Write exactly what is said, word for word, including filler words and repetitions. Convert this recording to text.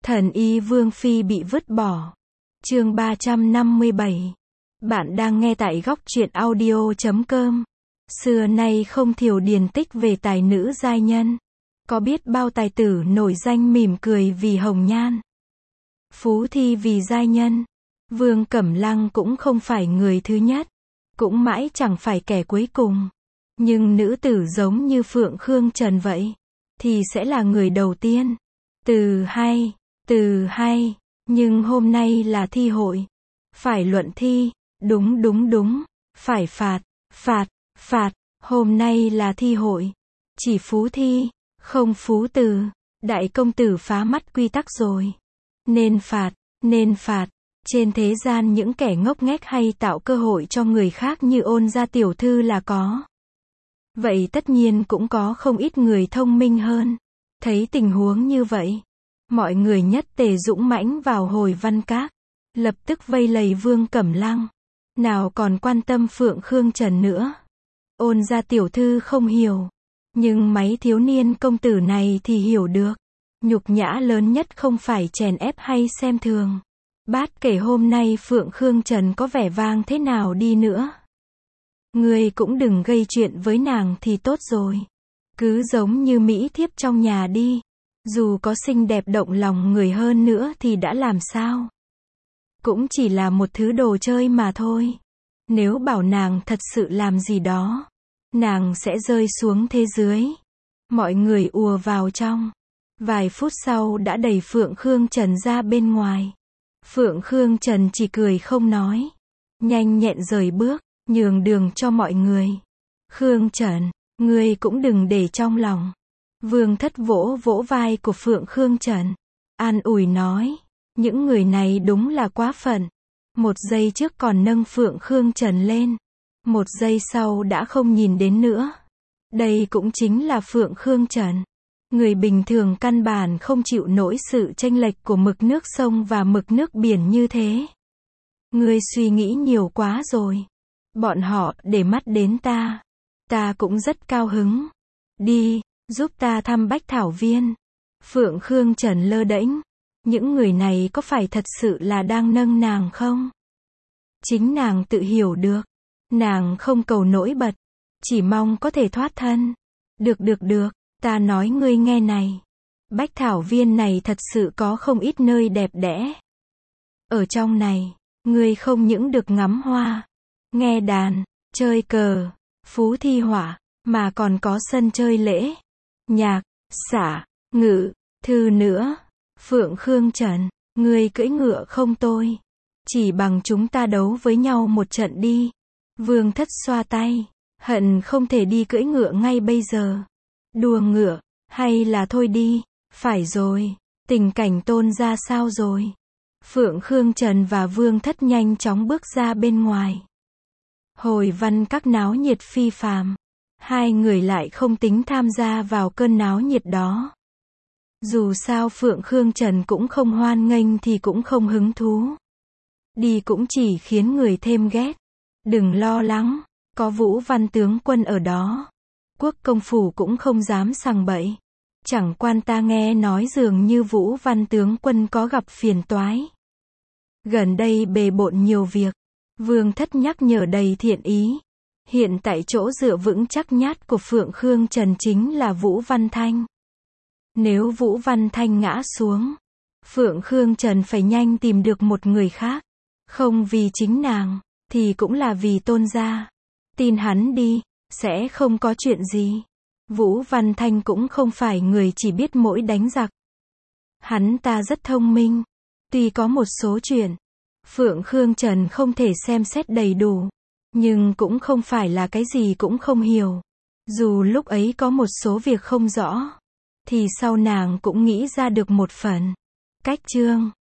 Thần y Vương Phi bị vứt bỏ. Chương ba trăm năm mươi bảy. Bạn đang nghe tại góc truyện audio chấm com. Xưa nay không thiểu điển tích về tài nữ giai nhân. Có biết bao tài tử nổi danh mỉm cười vì hồng nhan. Phú thi vì giai nhân. Vương Cẩm Lăng cũng không phải người thứ nhất. Cũng mãi chẳng phải kẻ cuối cùng. Nhưng nữ tử giống như Phượng Khương Trần vậy. Thì sẽ là người đầu tiên. Từ hay. Từ hay. Nhưng hôm nay là thi hội. Phải luận thi. Đúng đúng đúng. Phải phạt. Phạt. Phạt. Hôm nay là thi hội. Chỉ phú thi. Không phú từ. Đại công tử phá mắt quy tắc rồi. Nên phạt. Nên phạt. Trên thế gian những kẻ ngốc nghếch hay tạo cơ hội cho người khác như Ôn gia tiểu thư là có. Vậy tất nhiên cũng có không ít người thông minh hơn. Thấy tình huống như vậy, mọi người nhất tề dũng mãnh vào Hồi Văn Các, lập tức vây lầy Vương Cẩm Lăng. Nào còn quan tâm Phượng Khương Trần nữa. Ôn gia tiểu thư không hiểu, nhưng mấy thiếu niên công tử này thì hiểu được. Nhục nhã lớn nhất không phải chèn ép hay xem thường. Bát kể hôm nay Phượng Khương Trần có vẻ vang thế nào đi nữa. Ngươi cũng đừng gây chuyện với nàng thì tốt rồi. Cứ giống như mỹ thiếp trong nhà đi. Dù có xinh đẹp động lòng người hơn nữa thì đã làm sao. Cũng chỉ là một thứ đồ chơi mà thôi. Nếu bảo nàng thật sự làm gì đó, nàng sẽ rơi xuống thế dưới. Mọi người ùa vào trong. Vài phút sau đã đẩy Phượng Khương Trần ra bên ngoài. Phượng Khương Trần chỉ cười không nói. Nhanh nhẹn rời bước, nhường đường cho mọi người. Khương Trần, ngươi cũng đừng để trong lòng. Vương Thất vỗ vỗ vai của Phượng Khương Trần. An ủi nói. Những người này đúng là quá phận. Một giây trước còn nâng Phượng Khương Trần lên. Một giây sau đã không nhìn đến nữa. Đây cũng chính là Phượng Khương Trần. Người bình thường căn bản không chịu nổi sự chênh lệch của mực nước sông và mực nước biển như thế. Ngươi suy nghĩ nhiều quá rồi. Bọn họ để mắt đến ta. Ta cũng rất cao hứng. Đi, giúp ta thăm Bách Thảo Viên. Phượng Khương Trần lơ đễnh. Những người này có phải thật sự là đang nâng nàng không? Chính nàng tự hiểu được. Nàng không cầu nổi bật. Chỉ mong có thể thoát thân. Được được được, ta nói ngươi nghe này. Bách Thảo Viên này thật sự có không ít nơi đẹp đẽ. Ở trong này, ngươi không những được ngắm hoa, nghe đàn, chơi cờ, phú thi họa, mà còn có sân chơi lễ, nhạc, xả, ngự, thư nữa. Phượng Khương Trần, ngươi cưỡi ngựa không tôi. Chỉ bằng chúng ta đấu với nhau một trận đi. Vương Thất xoa tay, hận không thể đi cưỡi ngựa ngay bây giờ. Đùa ngựa, hay là thôi đi. Phải rồi, tình cảnh Tôn ra sao rồi? Phượng Khương Trần và Vương Thất nhanh chóng bước ra bên ngoài. Hồi Văn Các náo nhiệt phi phàm. Hai người lại không tính tham gia vào cơn náo nhiệt đó. Dù sao Phượng Khương Trần cũng không hoan nghênh thì cũng không hứng thú. Đi cũng chỉ khiến người thêm ghét. Đừng lo lắng, có Vũ Văn tướng quân ở đó. Quốc công phủ cũng không dám sằng bậy. Chẳng quan ta nghe nói dường như Vũ Văn tướng quân có gặp phiền toái. Gần đây bề bộn nhiều việc. Vương Thất nhắc nhở đầy thiện ý. Hiện tại chỗ dựa vững chắc nhát của Phượng Khương Trần chính là Vũ Văn Thanh. Nếu Vũ Văn Thanh ngã xuống, Phượng Khương Trần phải nhanh tìm được một người khác. Không vì chính nàng, thì cũng là vì Tôn gia. Tin hắn đi, sẽ không có chuyện gì. Vũ Văn Thanh cũng không phải người chỉ biết mỗi đánh giặc. Hắn ta rất thông minh. Tuy có một số chuyện, Phượng Khương Trần không thể xem xét đầy đủ. Nhưng cũng không phải là cái gì cũng không hiểu. Dù lúc ấy có một số việc không rõ, thì sau nàng cũng nghĩ ra được một phần. Cách chương